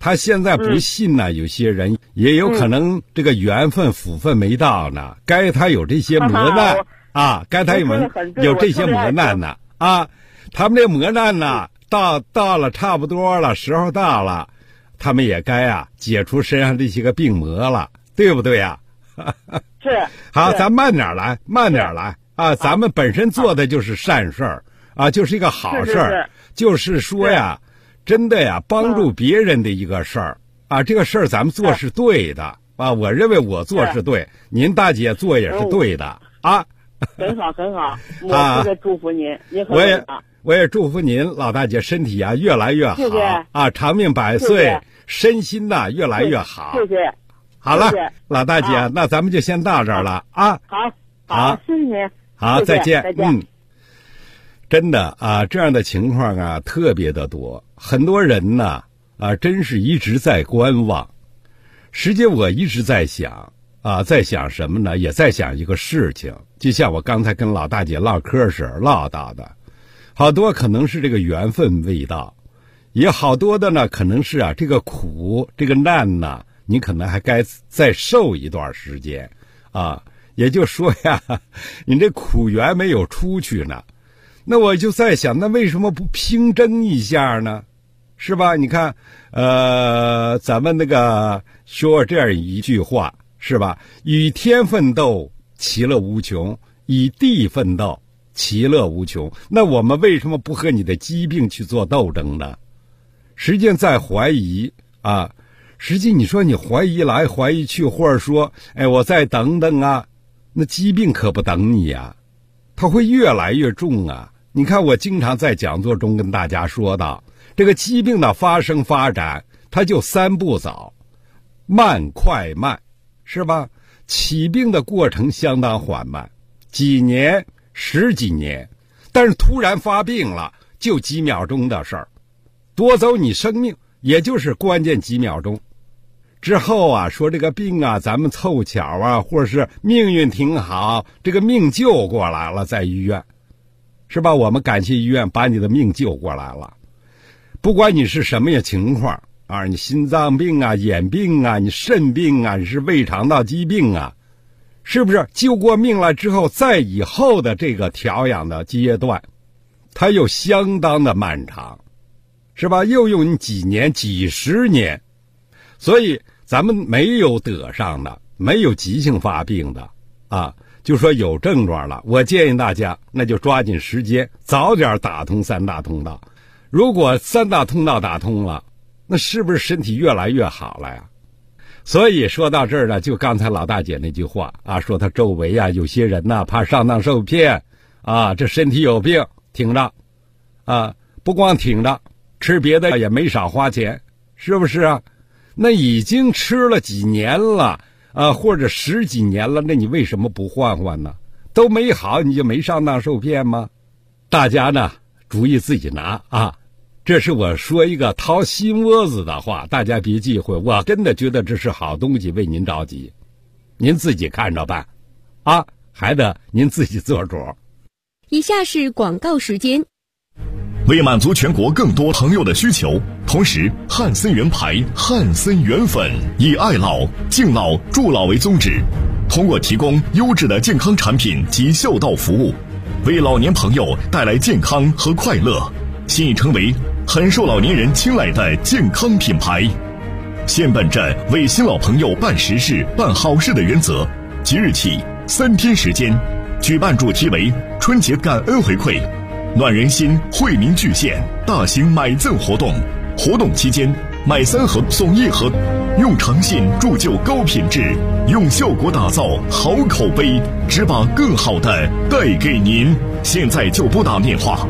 他现在不信呢，有些人也有可能这个缘分福分没到呢，该他有这些磨难啊，该他有这些磨难呢啊，他们这磨难呢到了差不多了，时候到了，他们也该解除身上这些个病魔了，对不对呀？ 是。 好，咱慢点来啊！咱们本身做的就是善事儿啊，就是一个好事儿，就是说呀，真的呀，帮助别人的一个事儿啊，这个事儿咱们做是对的啊，我认为我做是对，您大姐做也是对的啊。 很好，我特别祝福您，您很好。 我也祝福您老大姐身体越来越好， 谢谢啊，长命百岁，身心越来越好。 谢谢。 好了，老大姐，那咱们就先到这儿了啊。 好，谢谢您。 好，再见。真的这样的情况特别的多，很多人呢真是一直在观望。实际我一直在想在想什么呢？也在想一个事情，就像我刚才跟老大姐唠嗑时唠到的，好多可能是这个缘分未到，也好多的呢可能是这个苦这个难呢，你可能还该再受一段时间也就是说呀，你这苦缘没有出去呢，那我就在想，那为什么不拼争一下呢？是吧？你看咱们那个说这样一句话，是吧？与天奋斗，其乐无穷；与地奋斗，其乐无穷。那我们为什么不和你的疾病去做斗争呢？实际上在怀疑实际你说你怀疑来怀疑去，或者说我再等等那疾病可不等你它会越来越重你看我经常在讲座中跟大家说到，这个疾病的发生发展它就3步走，慢快慢，是吧？起病的过程相当缓慢，几年10几年，但是突然发病了就几秒钟的事儿，夺走你生命也就是关键几秒钟。之后说这个病咱们凑巧或者是命运挺好，这个命救过来了，在医院，是吧？我们感谢医院把你的命救过来了。不管你是什么样情况你心脏病眼病你肾病你是胃肠道疾病是不是救过命了之后，在以后的这个调养的阶段，它又相当的漫长，是吧？又用几年几十年。所以咱们没有得上的，没有急性发病的就说有症状了，我建议大家那就抓紧时间早点打通3大通道。如果3大通道打通了，那是不是身体越来越好了呀？所以说到这儿呢，就刚才老大姐那句话说他周围有些人怕上当受骗这身体有病挺着不光挺着，吃别的也没少花钱，是不是那已经吃了几年了或者10几年了，那你为什么不换换呢？都没好，你就没上当受骗吗？大家呢主意自己拿这是我说一个掏心窝子的话，大家别忌讳，我真的觉得这是好东西，为您着急，您自己看着办还得您自己做主。 以下是广告时间。 为满足全国更多朋友的需求，同时汉森源牌汉森源粉以爱老、敬老、助老为宗旨，通过提供优质的健康产品及孝道服务，为老年朋友带来健康和快乐，现已成为很受老年人青睐的健康品牌。现本着为新老朋友办实事、办好事的原则，即日起3天时间，举办主题为春节感恩回馈、暖人心、惠民巨献大型买赠活动。活动期间，买3盒送1盒，用诚信铸就高品质，用效果打造好口碑，只把更好的带给您。现在就拨打电话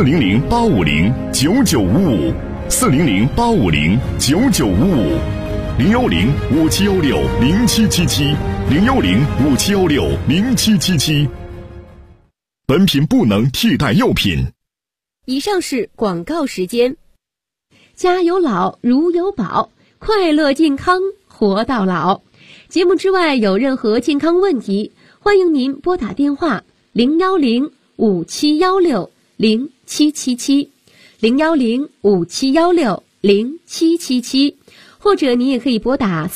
400-850995，400-5716-0777，010-5716-0777。本品不能替代药品。 以上是广告时间。家有老如有宝，快乐健康活到老。节目之外有任何健康问题，欢迎您拨打电话010-5716-0777，010-5716-0777。 0777，或者你也可以拨打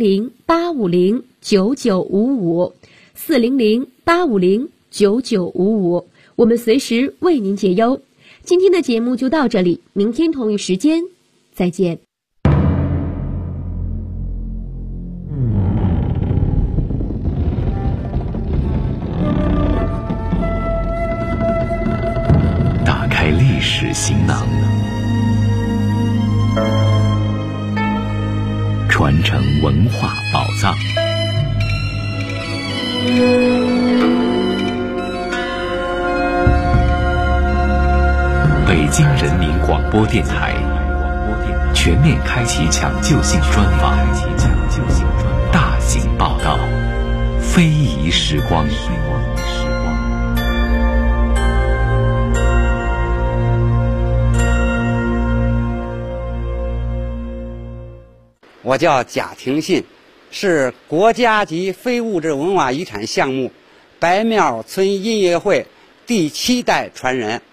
400-850-9955，400-850-9955，我们随时为您解忧。今天的节目就到这里，明天同一时间再见。 打开历史行囊，传承文化宝藏。北京人民广播电台全面开启抢救性专访，大型报道，非遗时光。 我叫贾廷信，是国家级非物质文化遗产项目白庙村音乐会第7代传人。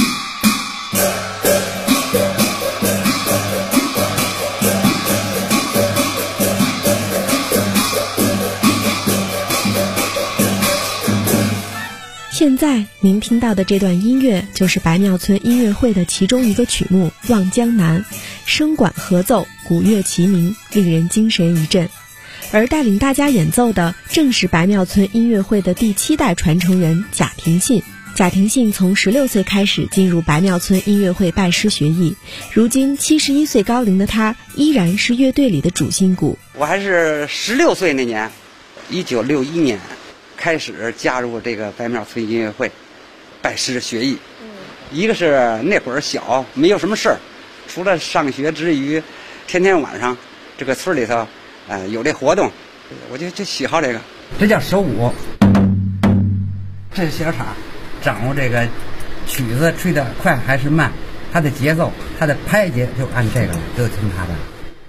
现在您听到的这段音乐就是白庙村音乐会的其中一个曲目《望江南》，声管合奏，鼓乐齐鸣，令人精神一振。而带领大家演奏的正是白庙村音乐会的第7代传承人贾廷信。贾廷信从16岁开始进入白庙村音乐会拜师学艺，如今71岁高龄的他依然是乐队里的主心骨。 我还是16岁那年，1961年开始加入这个白庙村音乐会，拜师学艺。一个是那会儿小，没有什么事儿，除了上学之余，天天晚上这个村里头，有这活动，我就喜好这个。这叫手舞，这是小叉，掌握这个曲子吹得快还是慢，它的节奏，它的拍节就按这个都听它的。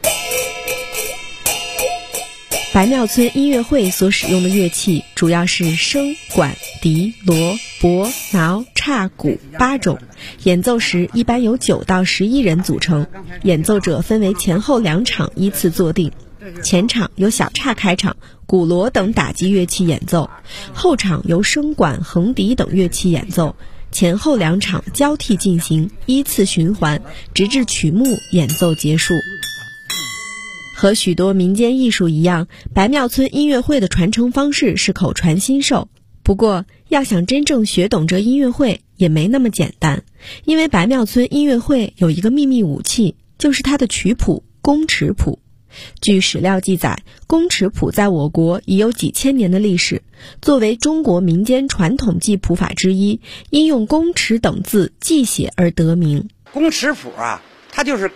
白庙村音乐会所使用的乐器主要是笙、管、笛、锣、钹、挠、叉、鼓8种，演奏时一般由9到11人组成，演奏者分为前后2场依次坐定，前场由小叉开场，鼓锣等打击乐器演奏，后场由笙管、横笛等乐器演奏，前后2场交替进行，依次循环，直至曲目演奏结束。和许多民间艺术一样，白庙村音乐会的传承方式是口传心授。不过，要想真正学懂这音乐会也没那么简单，因为白庙村音乐会有一个秘密武器，就是它的曲谱宫尺谱。据史料记载，宫尺谱在我国已有几千年的历史，作为中国民间传统记谱法之一，因用宫尺等字记写而得名。 宫尺谱啊，它就是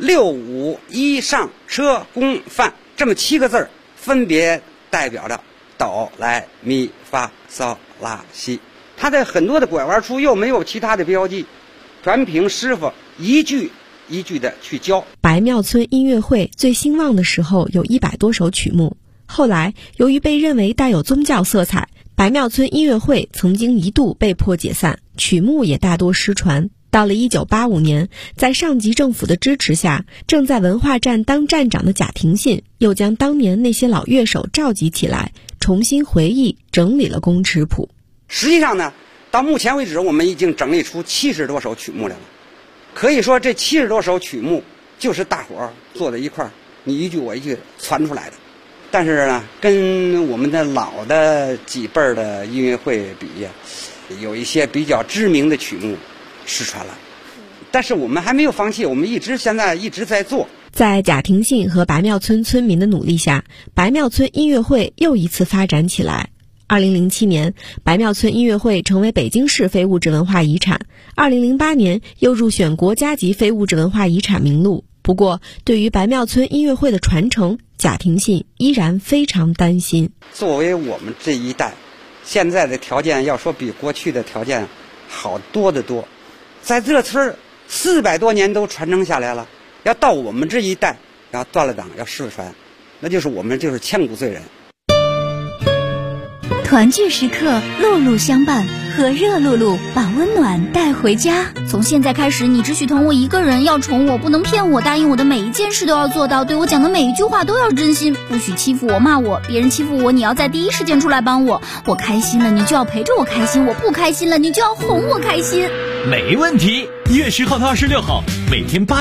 6、5、1上车宫范这么7个字，分别代表着哆来咪发嗦拉西。它的很多的拐弯处又没有其他的标记，全凭师傅一句一句的去教。 白庙村音乐会最兴旺的时候有100多首曲目，后来由于被认为带有宗教色彩，白庙村音乐会曾经一度被迫解散，曲目也大多失传。到了1985年，在上级政府的支持下，正在文化站当站长的贾廷信又将当年那些老乐手召集起来，重新回忆整理了宫尺谱。 实际上呢，到目前为止我们已经整理出70多首曲目来了。可以说这70多首曲目就是大伙儿坐在一块儿，你一句我一句传出来的。但是呢，跟我们的老的几辈儿的音乐会比，有一些比较知名的曲目失传了，但是我们还没有放弃，我们现在一直在做。 在贾廷信和白庙村村民的努力下，白庙村音乐会又一次发展起来。2007年，白庙村音乐会成为北京市非物质文化遗产，2008年又入选国家级非物质文化遗产名录。不过，对于白庙村音乐会的传承，贾廷信依然非常担心。 作为我们这一代，现在的条件要说比过去的条件好多得多。在这村400多年都传承下来了，要到我们这一代要断了档，要失传，那就是我们就是千古罪人。 团聚时刻，路路相伴， 喝热露露，把温暖带回家。从现在开始，你只许疼我一个人，要宠我，不能骗我，答应我的每一件事都要做到，对我讲的每一句话都要真心，不许欺负我骂我，别人欺负我你要在第一时间出来帮我，我开心了你就要陪着我开心，我不开心了你就要哄我开心。 没问题。1月10号到26号，每天8